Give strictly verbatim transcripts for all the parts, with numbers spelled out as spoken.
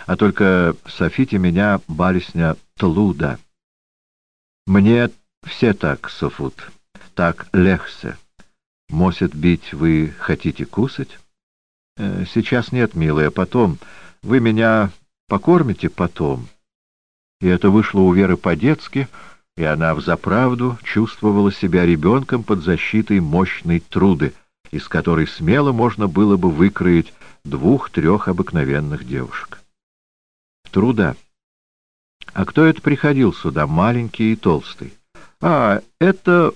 а только софите меня барісня Тлуда. Мне все так софут, так легче. Может быть, вы хотите кусать? Э, сейчас нет, милая, потом. Вы меня покормите потом. И это вышло у Веры по-детски, и она взаправду чувствовала себя ребенком под защитой мощной Труды, из которой смело можно было бы выкроить двух-трех обыкновенных девушек. Труда. А кто это приходил сюда, маленький и толстый? А, это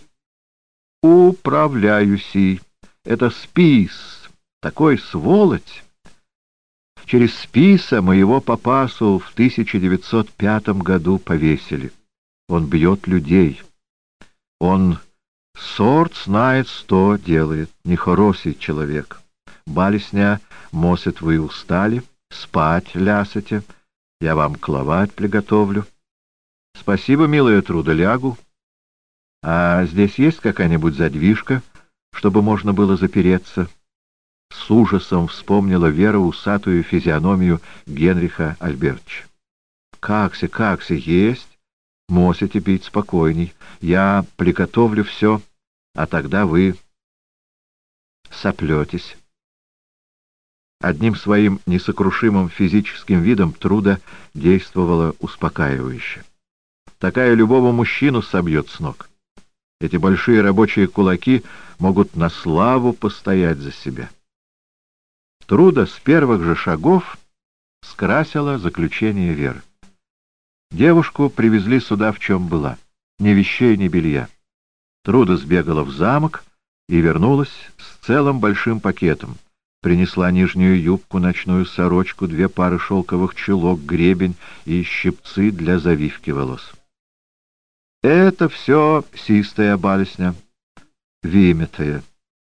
управляющий, это Спис, такой сволочь. Через Списа моего папасу в тысяча девятьсот пятом году повесили. Он бьет людей. Он сорт знает, что делает. Нехороший человек. Балесня, может, вы устали, спать лясете, я вам кровать приготовлю. Спасибо, милая Труда, лягу. А здесь есть какая-нибудь задвижка, чтобы можно было запереться? С ужасом вспомнила Вера усатую физиономию Генриха Альбертовича. «Какси, какси, есть. Можете пить спокойней. Я приготовлю все, а тогда вы соплетесь». Одним своим несокрушимым физическим видом Труда действовала успокаивающе. Такая любого мужчину собьет с ног. Эти большие рабочие кулаки могут на славу постоять за себя. Труда с первых же шагов скрасила заключение Веры. Девушку привезли сюда, в чем была. Ни вещей, ни белья. Труда сбегала в замок и вернулась с целым большим пакетом. Принесла нижнюю юбку, ночную сорочку, две пары шелковых чулок, гребень и щипцы для завивки волос. Это все систая балесня, вымятая.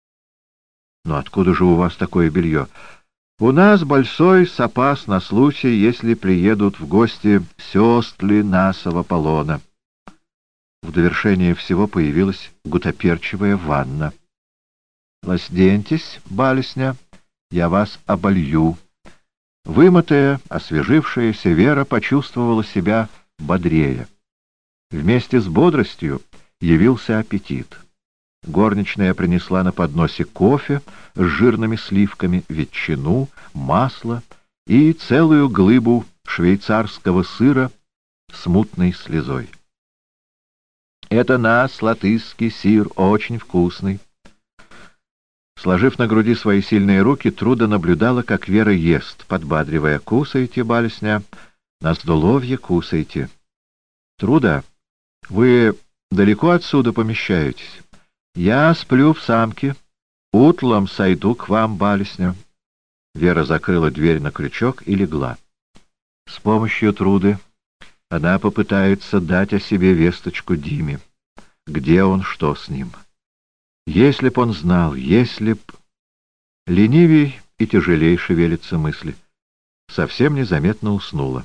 Но откуда же у вас такое белье? У нас большой запас на случай, если приедут в гости сестры нашего полона. В довершение всего появилась гутоперчивая ванна. Разденьтесь, балесня, я вас оболью. Вымытая, освежившаяся Вера почувствовала себя бодрее. Вместе с бодростью явился аппетит. Горничная принесла на подносе кофе с жирными сливками, ветчину, масло и целую глыбу швейцарского сыра с мутной слезой. «Это наш латышский сыр, очень вкусный». Сложив на груди свои сильные руки, Труда наблюдала, как Вера ест, подбадривая: «Кусайте, балесня, на здоровье кусайте». «Труда, вы далеко отсюда помещаетесь?» «Я сплю в самке. Утром сойду к вам, балесня». Вера закрыла дверь на крючок и легла. С помощью Труды она попытается дать о себе весточку Диме. Где он, что с ним? Если б он знал, если б... Ленивей и тяжелей шевелятся мысли. Совсем незаметно уснула.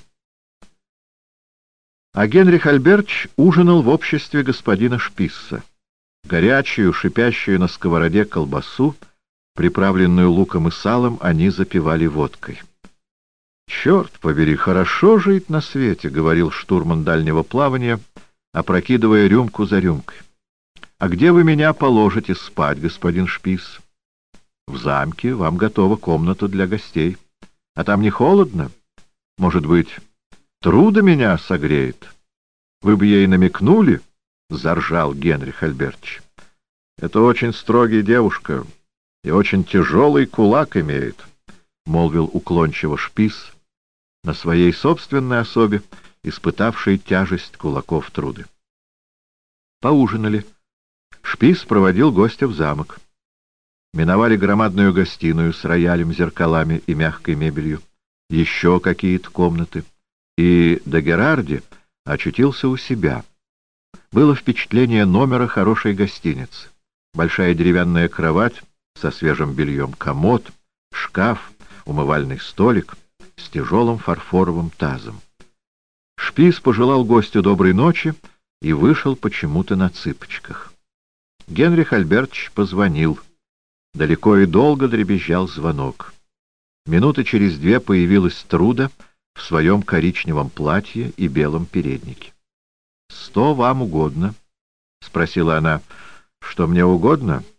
А Генрих Альбертович ужинал в обществе господина Шписса. Горячую, шипящую на сковороде колбасу, приправленную луком и салом, они запивали водкой. «Черт побери, хорошо жить на свете», — говорил штурман дальнего плавания, опрокидывая рюмку за рюмкой. «А где вы меня положите спать, господин Шписс?» «В замке. Вам готова комната для гостей. А там не холодно? Может быть, Труда меня согреет? Вы бы ей намекнули?» — заржал Генрих Альбертович. «Это очень строгая девушка и очень тяжелый кулак имеет», — молвил уклончиво Шписс, на своей собственной особе, испытавшей тяжесть кулаков Труды. Поужинали. Шписс проводил гостя в замок. Миновали громадную гостиную с роялем, зеркалами и мягкой мебелью, еще какие-то комнаты, и Дагерарди очутился у себя. Было впечатление номера хорошей гостиницы. Большая деревянная кровать со свежим бельем, комод, шкаф, умывальный столик с тяжелым фарфоровым тазом. Шписс пожелал гостю доброй ночи и вышел почему-то на цыпочках. Генрих Альбертович позвонил. Далеко и долго дребезжал звонок. Минуты через две появилась Труда в своем коричневом платье и белом переднике. «Сто вам угодно?» — спросила она. «Что мне угодно?»